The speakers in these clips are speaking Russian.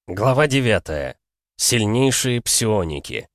Глава 9. Сильнейшие псионики.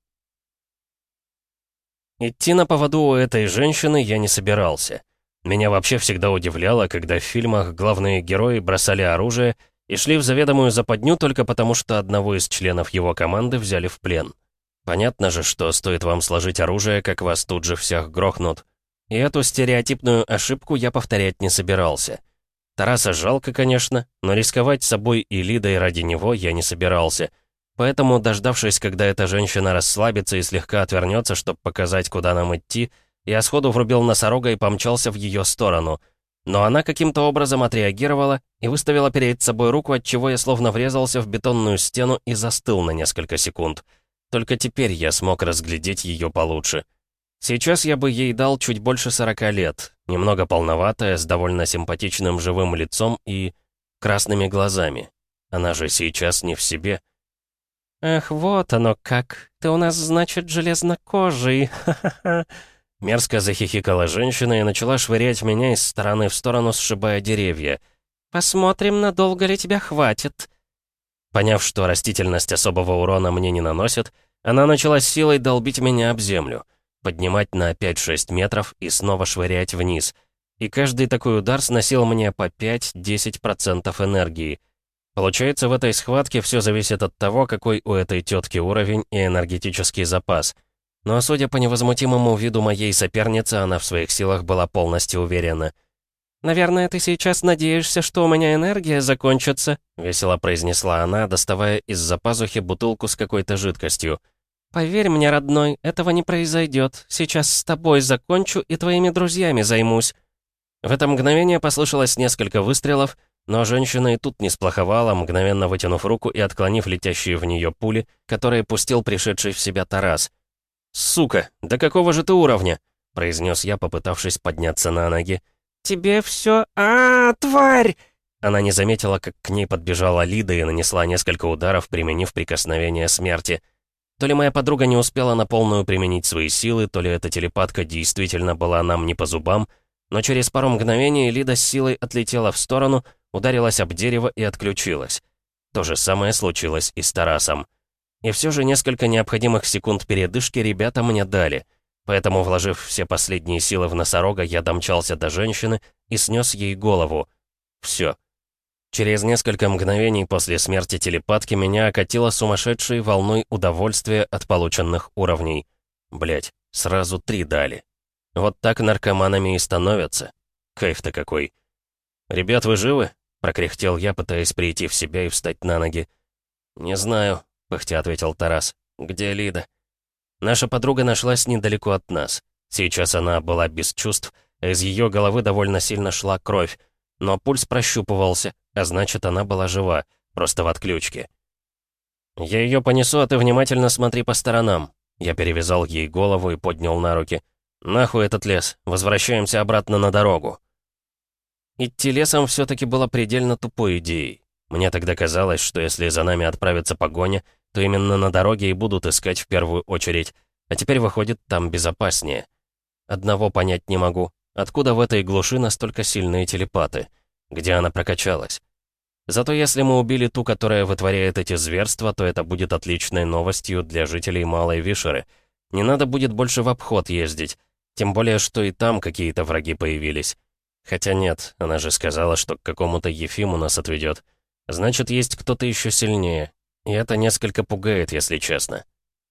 Идти на поводу у этой женщины я не собирался. Меня вообще всегда удивляло, когда в фильмах главные герои бросали оружие и шли в заведомую западню только потому, что одного из членов его команды взяли в плен. Понятно же, что стоит вам сложить оружие, как вас тут же всех грохнут. И эту стереотипную ошибку я повторять не собирался. Тараса жалко, конечно, но рисковать собой и Лидой ради него я не собирался. Поэтому, дождавшись, когда эта женщина расслабится и слегка отвернется, чтобы показать, куда нам идти, я сходу врубил носорога и помчался в ее сторону. Но она каким-то образом отреагировала и выставила перед собой руку, отчего я словно врезался в бетонную стену и застыл на несколько секунд. Только теперь я смог разглядеть ее получше. Сейчас я бы ей дал чуть больше 40 лет, немного полноватая, с довольно симпатичным живым лицом и красными глазами. Она же сейчас не в себе. «Ах, вот оно как! Ты у нас, значит, железнокожий! Ха-ха-ха!» Мерзко захихикала женщина и начала швырять меня из стороны в сторону, сшибая деревья. «Посмотрим, надолго ли тебя хватит!» Поняв, что растительность особого урона мне не наносит, она начала с силой долбить меня об землю, поднимать на 5-6 метров и снова швырять вниз. И каждый такой удар сносил мне по 5-10% энергии. Получается, в этой схватке все зависит от того, какой у этой тетки уровень и энергетический запас. Но судя по невозмутимому виду моей соперницы, она в своих силах была полностью уверена. «Наверное, ты сейчас надеешься, что у меня энергия закончится», — весело произнесла она, доставая из-за пазухи бутылку с какой-то жидкостью. «Поверь мне, родной, этого не произойдет. Сейчас с тобой закончу и твоими друзьями займусь». В это мгновение послышалось несколько выстрелов, но женщина и тут не сплоховала, мгновенно вытянув руку и отклонив летящие в нее пули, которые пустил пришедший в себя Тарас. «Сука, до какого же ты уровня?» — произнес я, попытавшись подняться на ноги. «Тебе все... тварь!» Она не заметила, как к ней подбежала Лида и нанесла несколько ударов, применив прикосновение смерти. То ли моя подруга не успела на полную применить свои силы, то ли эта телепатка действительно была нам не по зубам, но через пару мгновений Лида с силой отлетела в сторону, ударилась об дерево и отключилась. То же самое случилось и с Тарасом. И все же несколько необходимых секунд передышки ребята мне дали, поэтому, вложив все последние силы в носорога, я домчался до женщины и снес ей голову. Все. Через несколько мгновений после смерти телепатки меня окатило сумасшедшей волной удовольствия от полученных уровней. Блять, сразу 3 дали. Вот так наркоманами и становятся. Кайф-то какой. «Ребят, вы живы?» — прокряхтел я, пытаясь прийти в себя и встать на ноги. «Не знаю», — пыхтя ответил Тарас. «Где Лида?» Наша подруга нашлась недалеко от нас. Сейчас она была без чувств, а из ее головы довольно сильно шла кровь, но пульс прощупывался, а значит, она была жива, просто в отключке. «Я ее понесу, а ты внимательно смотри по сторонам». Я перевязал ей голову и поднял на руки. «Нахуй этот лес, возвращаемся обратно на дорогу». Идти лесом все-таки было предельно тупой идеей. Мне тогда казалось, что если за нами отправится погоня, то именно на дороге и будут искать в первую очередь, а теперь, выходит, там безопаснее. Одного понять не могу. Откуда в этой глуши настолько сильные телепаты? Где она прокачалась? Зато если мы убили ту, которая вытворяет эти зверства, то это будет отличной новостью для жителей Малой Вишеры. Не надо будет больше в обход ездить. Тем более, что и там какие-то враги появились. Хотя нет, она же сказала, что к какому-то Ефиму нас отведет. Значит, есть кто-то еще сильнее. И это несколько пугает, если честно.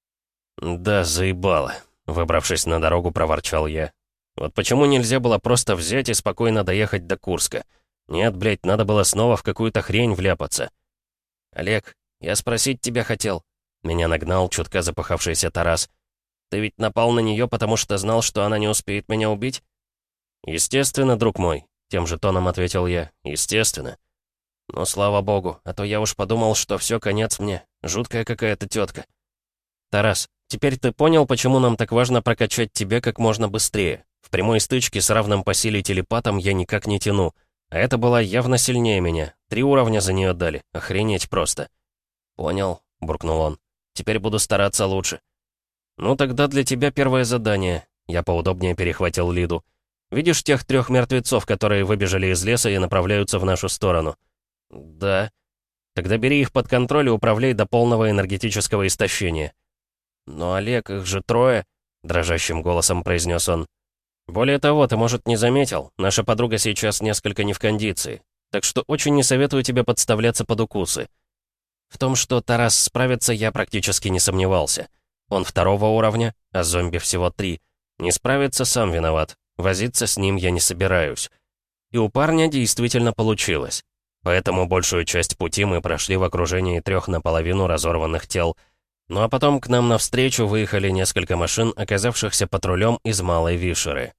«Да, заебало», — выбравшись на дорогу, проворчал я. «Вот почему нельзя было просто взять и спокойно доехать до Курска? Нет, блядь, надо было снова в какую-то хрень вляпаться». «Олег, я спросить тебя хотел». Меня нагнал чутка запыхавшийся Тарас. «Ты ведь напал на нее, потому что знал, что она не успеет меня убить?» «Естественно, друг мой», — тем же тоном ответил я. «Естественно». «Ну, слава богу, а то я уж подумал, что все, конец мне. Жуткая какая-то тетка». «Тарас, теперь ты понял, почему нам так важно прокачать тебя как можно быстрее? В прямой стычке с равным по силе телепатом я никак не тяну. А это была явно сильнее меня. 3 уровня за нее дали. Охренеть просто». «Понял», — буркнул он. «Теперь буду стараться лучше». «Ну, тогда для тебя первое задание». Я поудобнее перехватил Лиду. «Видишь тех 3 мертвецов, которые выбежали из леса и направляются в нашу сторону?» «Да». Тогда бери их под контроль и управляй до полного энергетического истощения». «Но, Олег, их же трое», — дрожащим голосом произнес он. «Более того, ты, может, не заметил, наша подруга сейчас несколько не в кондиции, так что очень не советую тебе подставляться под укусы». В том, что Тарас справится, я практически не сомневался. Он 2-го уровня, а зомби всего 3. Не справится, сам виноват. Возиться с ним я не собираюсь. И у парня действительно получилось. Поэтому большую часть пути мы прошли в окружении 3 наполовину разорванных тел. Ну а потом к нам навстречу выехали несколько машин, оказавшихся патрулем из Малой Вишеры.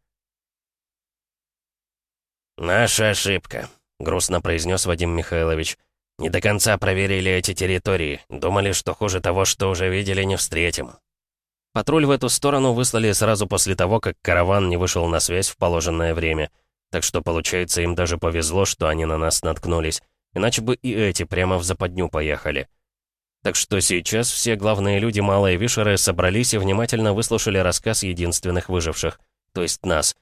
«Наша ошибка», — грустно произнес Вадим Михайлович. «Не до конца проверили эти территории. Думали, что хуже того, что уже видели, не встретим». Патруль в эту сторону выслали сразу после того, как караван не вышел на связь в положенное время. Так что, получается, им даже повезло, что они на нас наткнулись. Иначе бы и эти прямо в западню поехали. Так что сейчас все главные люди Малой Вишеры собрались и внимательно выслушали рассказ единственных выживших. То есть нас.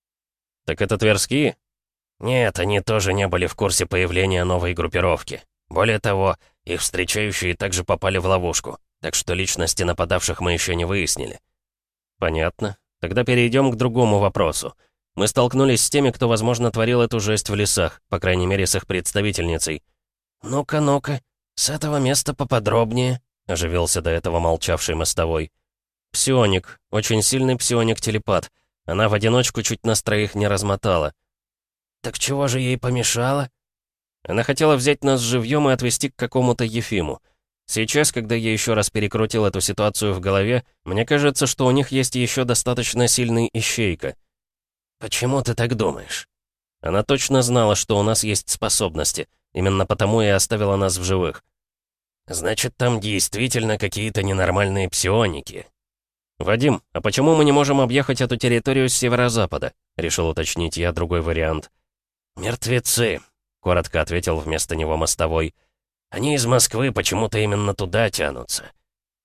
«Так это Тверские?» «Нет, они тоже не были в курсе появления новой группировки. Более того, их встречающие также попали в ловушку, так что личности нападавших мы еще не выяснили». «Понятно. Тогда перейдем к другому вопросу. Мы столкнулись с теми, кто, возможно, творил эту жесть в лесах, по крайней мере, с их представительницей». «Ну-ка, ну-ка, с этого места поподробнее», — оживился до этого молчавший мостовой. «Псионик, очень сильный псионик-телепат. Она в одиночку чуть нас 3 не размотала». «Так чего же ей помешало?» Она хотела взять нас живьем и отвезти к какому-то Ефиму. Сейчас, когда я еще раз перекрутил эту ситуацию в голове, мне кажется, что у них есть еще достаточно сильный ищейка. «Почему ты так думаешь?» Она точно знала, что у нас есть способности. Именно потому и оставила нас в живых. «Значит, там действительно какие-то ненормальные псионики». «Вадим, а почему мы не можем объехать эту территорию с северо-запада?» Решил уточнить я другой вариант. «Мертвецы», — коротко ответил вместо него мостовой. «Они из Москвы почему-то именно туда тянутся».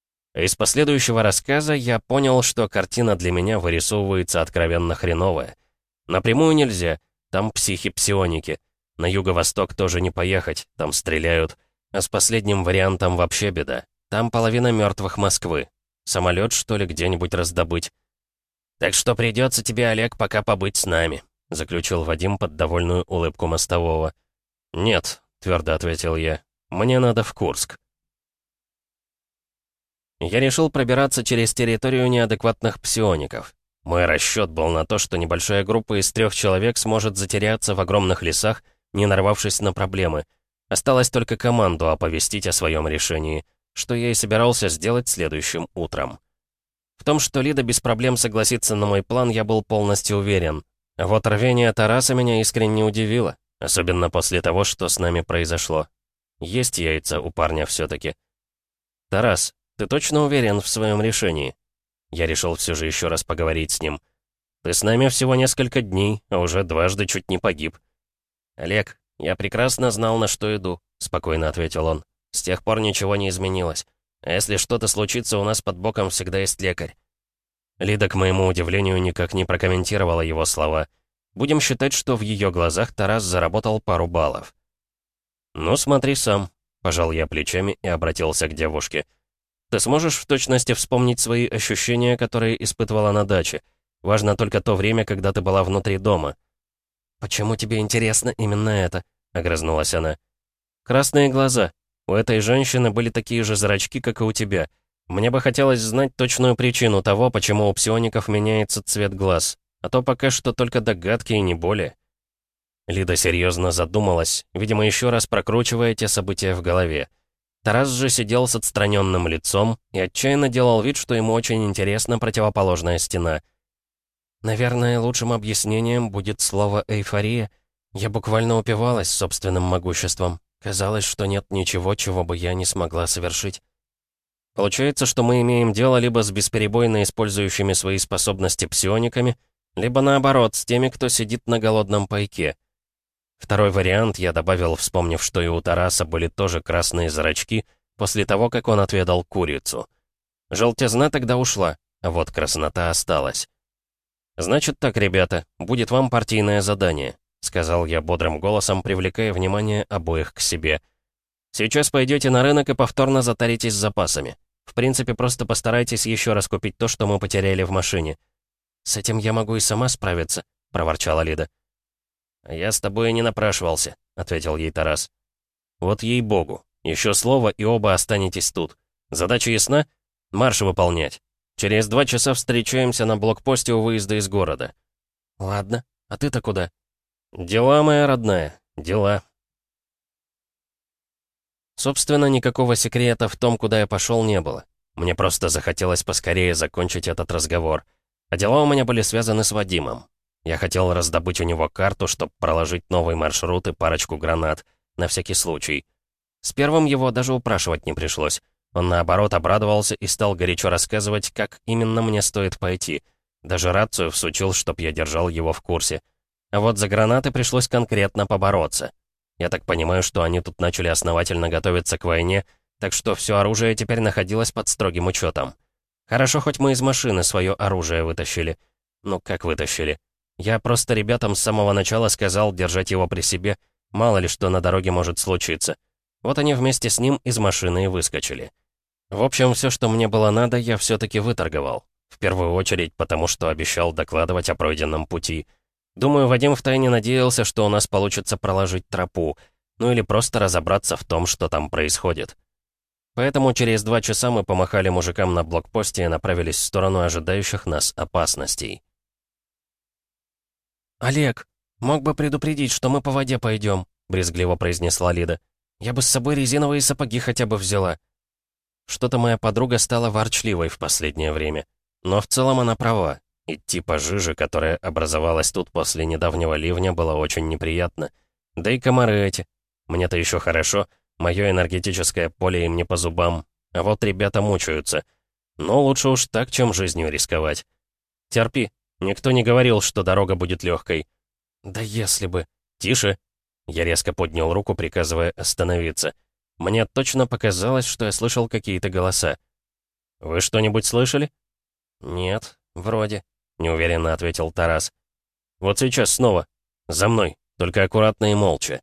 Из последующего рассказа я понял, что картина для меня вырисовывается откровенно хреновая. Напрямую нельзя, там психи-псионики. На юго-восток тоже не поехать, там стреляют. А с последним вариантом вообще беда. Там половина мертвых Москвы. Самолет, что ли, где-нибудь раздобыть. «Так что придется тебе, Олег, пока побыть с нами», — заключил Вадим под довольную улыбку мостового. «Нет», — твердо ответил я, — «мне надо в Курск». Я решил пробираться через территорию неадекватных псиоников. Мой расчет был на то, что небольшая группа из 3 человек сможет затеряться в огромных лесах, не нарвавшись на проблемы. Осталось только команду оповестить о своем решении, что я и собирался сделать следующим утром. В том, что Лида без проблем согласится на мой план, я был полностью уверен. А вот рвение Тараса меня искренне удивило, особенно после того, что с нами произошло. Есть яйца у парня все-таки. «Тарас, ты точно уверен в своем решении?» Я решил все же еще раз поговорить с ним. «Ты с нами всего несколько дней, а уже дважды чуть не погиб». «Олег, я прекрасно знал, на что иду», — спокойно ответил он. «С тех пор ничего не изменилось. А если что-то случится, у нас под боком всегда есть лекарь». Лида, к моему удивлению, никак не прокомментировала его слова. Будем считать, что в ее глазах Тарас заработал пару баллов. «Ну, смотри сам», — пожал я плечами и обратился к девушке. «Ты сможешь в точности вспомнить свои ощущения, которые испытывала на даче? Важно только то время, когда ты была внутри дома». «Почему тебе интересно именно это?» — огрызнулась она. «Красные глаза. У этой женщины были такие же зрачки, как и у тебя. Мне бы хотелось знать точную причину того, почему у псиоников меняется цвет глаз. А то пока что только догадки и не более». Лида серьезно задумалась, видимо, еще раз прокручивая те события в голове. Тарас же сидел с отстраненным лицом и отчаянно делал вид, что ему очень интересна противоположная стена. «Наверное, лучшим объяснением будет слово «эйфория». Я буквально упивалась собственным могуществом. Казалось, что нет ничего, чего бы я не смогла совершить. Получается, что мы имеем дело либо с бесперебойно использующими свои способности псиониками, либо наоборот, с теми, кто сидит на голодном пайке. Второй вариант я добавил, вспомнив, что и у Тараса были тоже красные зрачки, после того, как он отведал курицу. Желтизна тогда ушла, а вот краснота осталась. «Значит так, ребята, будет вам партийное задание», — сказал я бодрым голосом, привлекая внимание обоих к себе. Сейчас пойдете на рынок и повторно затаритесь с запасами. В принципе, просто постарайтесь еще раз купить то, что мы потеряли в машине». «С этим я могу и сама справиться», — проворчала Лида. «Я с тобой и не напрашивался», — ответил ей Тарас. «Вот ей-богу. Еще слово, и оба останетесь тут. Задача ясна? Марш выполнять. Через 2 часа встречаемся на блокпосте у выезда из города». «Ладно. А ты-то куда?» «Дела, моя родная, дела». Собственно, никакого секрета в том, куда я пошел, не было. Мне просто захотелось поскорее закончить этот разговор. А дела у меня были связаны с Вадимом. Я хотел раздобыть у него карту, чтобы проложить новый маршрут и парочку гранат, на всякий случай. С первым его даже упрашивать не пришлось. Он, наоборот, обрадовался и стал горячо рассказывать, как именно мне стоит пойти. Даже рацию всучил, чтоб я держал его в курсе. А вот за гранаты пришлось конкретно побороться. Я так понимаю, что они тут начали основательно готовиться к войне, так что все оружие теперь находилось под строгим учетом. Хорошо, хоть мы из машины свое оружие вытащили. Ну, как вытащили? Я просто ребятам с самого начала сказал держать его при себе, мало ли что на дороге может случиться. Вот они вместе с ним из машины и выскочили. В общем, все, что мне было надо, я все-таки выторговал. В первую очередь, потому что обещал докладывать о пройденном пути. Думаю, Вадим втайне надеялся, что у нас получится проложить тропу, ну или просто разобраться в том, что там происходит. Поэтому через 2 часа мы помахали мужикам на блокпосте и направились в сторону ожидающих нас опасностей. «Олег, мог бы предупредить, что мы по воде пойдем», — брезгливо произнесла Лида. «Я бы с собой резиновые сапоги хотя бы взяла». Что-то моя подруга стала ворчливой в последнее время. Но в целом она права. Идти по жиже, которая образовалась тут после недавнего ливня, было очень неприятно. Да и комары эти. Мне-то еще хорошо, мое энергетическое поле им не по зубам. А вот ребята мучаются. Но лучше уж так, чем жизнью рисковать. Терпи, никто не говорил, что дорога будет легкой. Да если бы. Тише. Я резко поднял руку, приказывая остановиться. Мне точно показалось, что я слышал какие-то голоса. «Вы что-нибудь слышали?» «Нет, вроде», — неуверенно ответил Тарас. «Вот сейчас снова. За мной, только аккуратно и молча».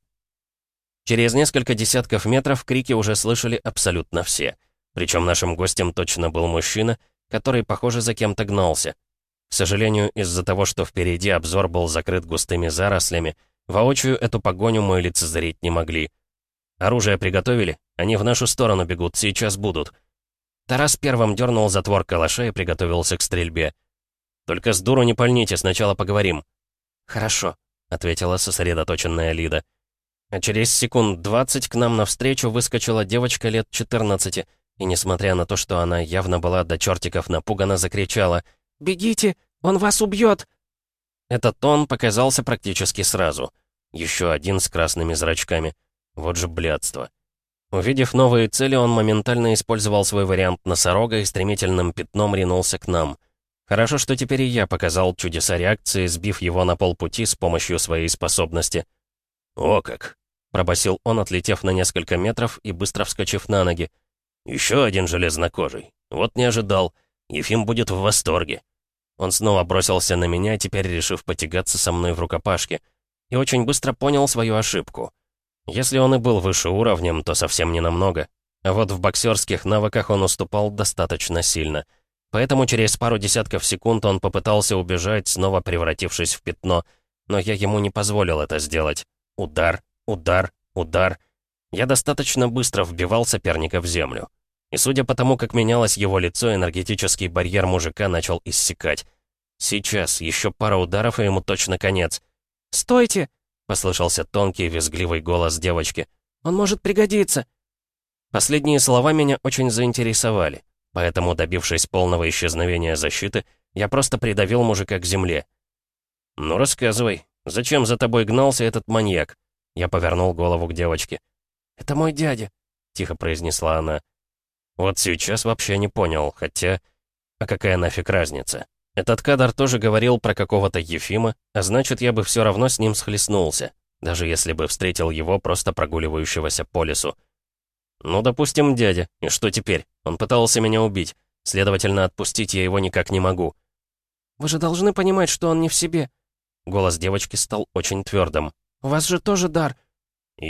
Через несколько десятков метров крики уже слышали абсолютно все. Причем нашим гостем точно был мужчина, который, похоже, за кем-то гнался. К сожалению, из-за того, что впереди обзор был закрыт густыми зарослями, воочию эту погоню мы лицезреть не могли. «Оружие приготовили? Они в нашу сторону бегут, сейчас будут». Тарас первым дернул затвор калаша и приготовился к стрельбе. «Только с дуру не пальните, сначала поговорим». «Хорошо», — ответила сосредоточенная Лида. А через секунд 20 к нам навстречу выскочила девочка лет 14, и, несмотря на то, что она явно была до чертиков напугана, закричала: «Бегите, он вас убьет!» Этот тон показался практически сразу. Еще один с красными зрачками. Вот же блядство. Увидев новые цели, он моментально использовал свой вариант носорога и стремительным пятном ринулся к нам. Хорошо, что теперь и я показал чудеса реакции, сбив его на полпути с помощью своей способности. «О как!» — пробасил он, отлетев на несколько метров и быстро вскочив на ноги. «Еще один железнокожий. Вот не ожидал. Ефим будет в восторге». Он снова бросился на меня, теперь решив потягаться со мной в рукопашке. И очень быстро понял свою ошибку. Если он и был выше уровнем, то совсем не намного. А вот в боксерских навыках он уступал достаточно сильно. Поэтому через пару десятков секунд он попытался убежать, снова превратившись в пятно. Но я ему не позволил это сделать. Удар, удар, удар. Я достаточно быстро вбивал соперника в землю. И судя по тому, как менялось его лицо, энергетический барьер мужика начал иссякать. Сейчас, еще пара ударов, и ему точно конец. «Стойте!» — послышался тонкий, визгливый голос девочки. «Он может пригодиться!» Последние слова меня очень заинтересовали, поэтому, добившись полного исчезновения защиты, я просто придавил мужика к земле. «Ну, рассказывай, зачем за тобой гнался этот маньяк?» Я повернул голову к девочке. «Это мой дядя», — тихо произнесла она. Вот сейчас вообще не понял, хотя... А какая нафиг разница? Этот кадр тоже говорил про какого-то Ефима, а значит, я бы все равно с ним схлестнулся, даже если бы встретил его, просто прогуливающегося по лесу. Ну, допустим, дядя. И что теперь? Он пытался меня убить. Следовательно, отпустить я его никак не могу. «Вы же должны понимать, что он не в себе». Голос девочки стал очень твердым. «У вас же тоже дар». «И?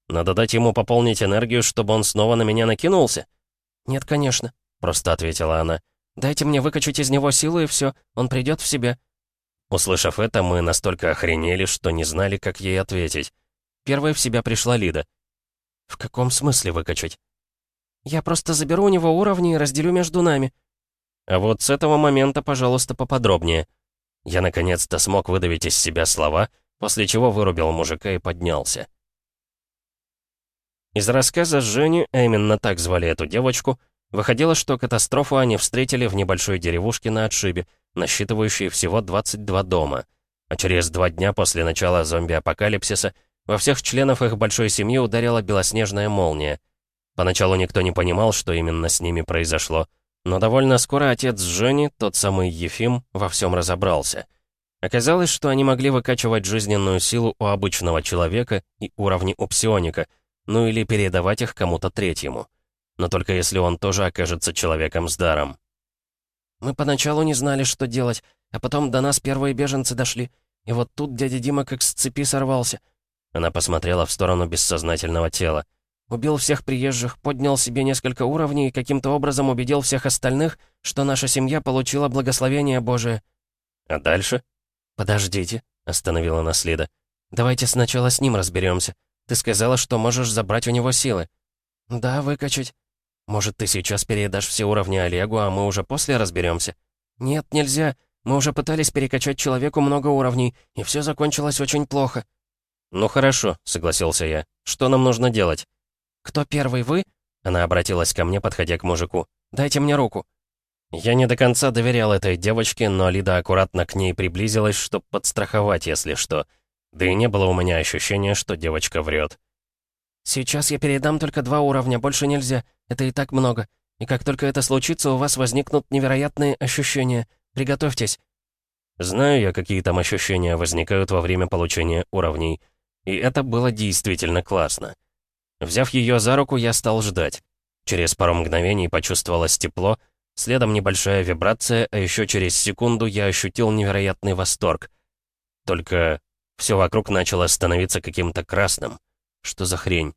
Надо дать ему пополнить энергию, чтобы он снова на меня накинулся?» «Нет, конечно», — просто ответила она. «Дайте мне выкачать из него силу, и все, он придет в себя». Услышав это, мы настолько охренели, что не знали, как ей ответить. Первой в себя пришла Лида. «В каком смысле выкачать?» «Я просто заберу у него уровни и разделю между нами». А вот с этого момента, пожалуйста, поподробнее. Я наконец-то смог выдавить из себя слова, после чего вырубил мужика и поднялся. Из рассказа Жени, а именно так звали эту девочку, выходило, что катастрофу они встретили в небольшой деревушке на отшибе, насчитывающей всего 22 дома. А через 2 дня после начала зомби-апокалипсиса во всех членов их большой семьи ударила белоснежная молния. Поначалу никто не понимал, что именно с ними произошло, но довольно скоро отец Жени, тот самый Ефим, во всем разобрался. Оказалось, что они могли выкачивать жизненную силу у обычного человека и уровни у псионика, ну или передавать их кому-то третьему. Но только если он тоже окажется человеком с даром. «Мы поначалу не знали, что делать, а потом до нас первые беженцы дошли, и вот тут дядя Дима как с цепи сорвался». Она посмотрела в сторону бессознательного тела. «Убил всех приезжих, поднял себе несколько уровней и каким-то образом убедил всех остальных, что наша семья получила благословение Божие». А дальше? «Подождите», — остановила нас Лида. «Давайте сначала с ним разберемся. Ты сказала, что можешь забрать у него силы». «Да, выкачать». «Может, ты сейчас передашь все уровни Олегу, а мы уже после разберемся?» «Нет, нельзя. Мы уже пытались перекачать человеку много уровней, и все закончилось очень плохо». «Ну хорошо», — согласился я. «Что нам нужно делать?» «Кто первый, вы?» Она обратилась ко мне, подходя к мужику. «Дайте мне руку». Я не до конца доверял этой девочке, но Лида аккуратно к ней приблизилась, чтобы подстраховать, если что. Да и не было у меня ощущения, что девочка врет. «Сейчас я передам только 2 уровня, больше нельзя. Это и так много. И как только это случится, у вас возникнут невероятные ощущения. Приготовьтесь». Знаю я, какие там ощущения возникают во время получения уровней. И это было действительно классно. Взяв ее за руку, я стал ждать. Через пару мгновений почувствовалось тепло, следом небольшая вибрация, а еще через секунду я ощутил невероятный восторг. Только все вокруг начало становиться каким-то красным. Что за хрень?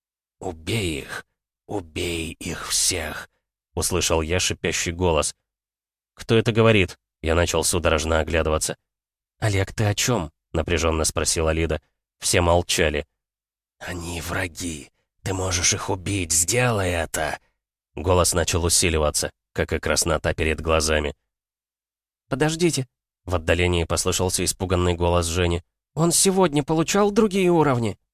«Убей их! Убей их всех!» — услышал я шипящий голос. «Кто это говорит?» — я начал судорожно оглядываться. «Олег, ты о чем?» — напряженно спросила Лида. Все молчали. «Они враги. Ты можешь их убить. Сделай это!» Голос начал усиливаться, как и краснота перед глазами. «Подождите!» — в отдалении послышался испуганный голос Жени. «Он сегодня получал другие уровни?»